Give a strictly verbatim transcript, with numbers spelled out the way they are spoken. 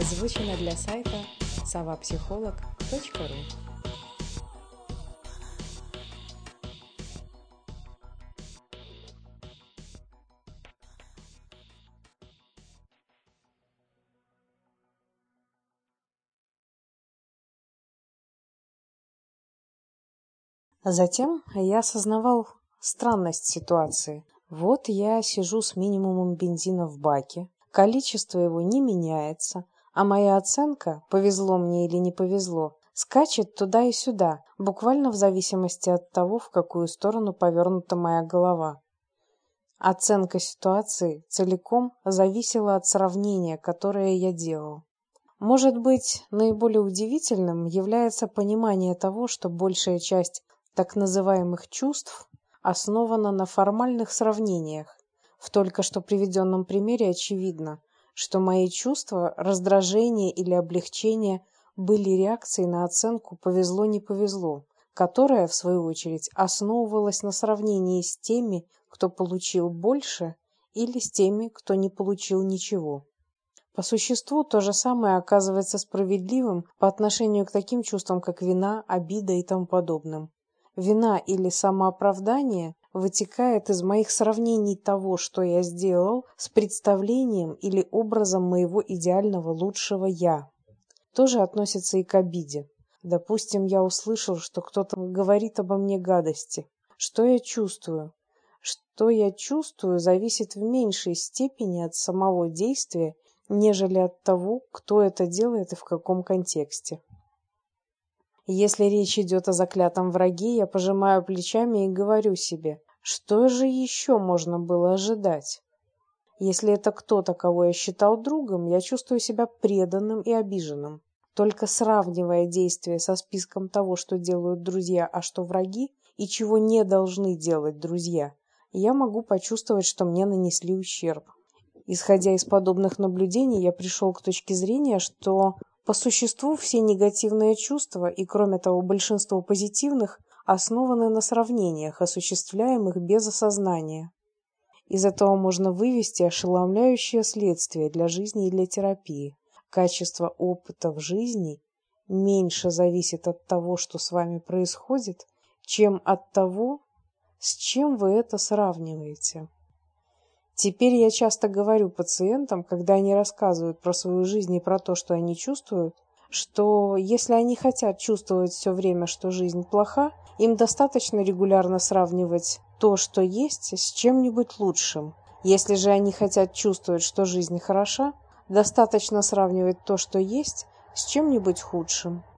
Озвучено для сайта совапсихолог точка ру. Затем я осознавал странность ситуации. Вот я сижу с минимумом бензина в баке, количество его не меняется, а моя оценка, повезло мне или не повезло, скачет туда и сюда, буквально в зависимости от того, в какую сторону повернута моя голова. Оценка ситуации целиком зависела от сравнения, которое я делал. Может быть, наиболее удивительным является понимание того, что большая часть так называемых чувств основана на формальных сравнениях. В только что приведенном примере очевидно, что мои чувства, раздражение или облегчение были реакцией на оценку «повезло-не повезло», которая, в свою очередь, основывалась на сравнении с теми, кто получил больше, или с теми, кто не получил ничего. По существу то же самое оказывается справедливым по отношению к таким чувствам, как вина, обида и тому подобным. Вина или самооправдание вытекает из моих сравнений того, что я сделал, с представлением или образом моего идеального лучшего «я». Тоже относится и к обиде. Допустим, я услышал, что кто-то говорит обо мне гадости. Что я чувствую? Что я чувствую, зависит в меньшей степени от самого действия, нежели от того, кто это делает и в каком контексте. Если речь идет о заклятом враге, я пожимаю плечами и говорю себе, что же еще можно было ожидать? Если это кто-то, кого я считал другом, я чувствую себя преданным и обиженным. Только сравнивая действия со списком того, что делают друзья, а что враги, и чего не должны делать друзья, я могу почувствовать, что мне нанесли ущерб. Исходя из подобных наблюдений, я пришел к точке зрения, что по существу все негативные чувства, и кроме того большинство позитивных, основаны на сравнениях, осуществляемых без осознания. Из этого можно вывести ошеломляющее следствие для жизни и для терапии. Качество опыта в жизни меньше зависит от того, что с вами происходит, чем от того, с чем вы это сравниваете. Теперь я часто говорю пациентам, когда они рассказывают про свою жизнь и про то, что они чувствуют, что если они хотят чувствовать все время, что жизнь плоха, им достаточно регулярно сравнивать то, что есть, с чем-нибудь лучшим. Если же они хотят чувствовать, что жизнь хороша, достаточно сравнивать то, что есть, с чем-нибудь худшим.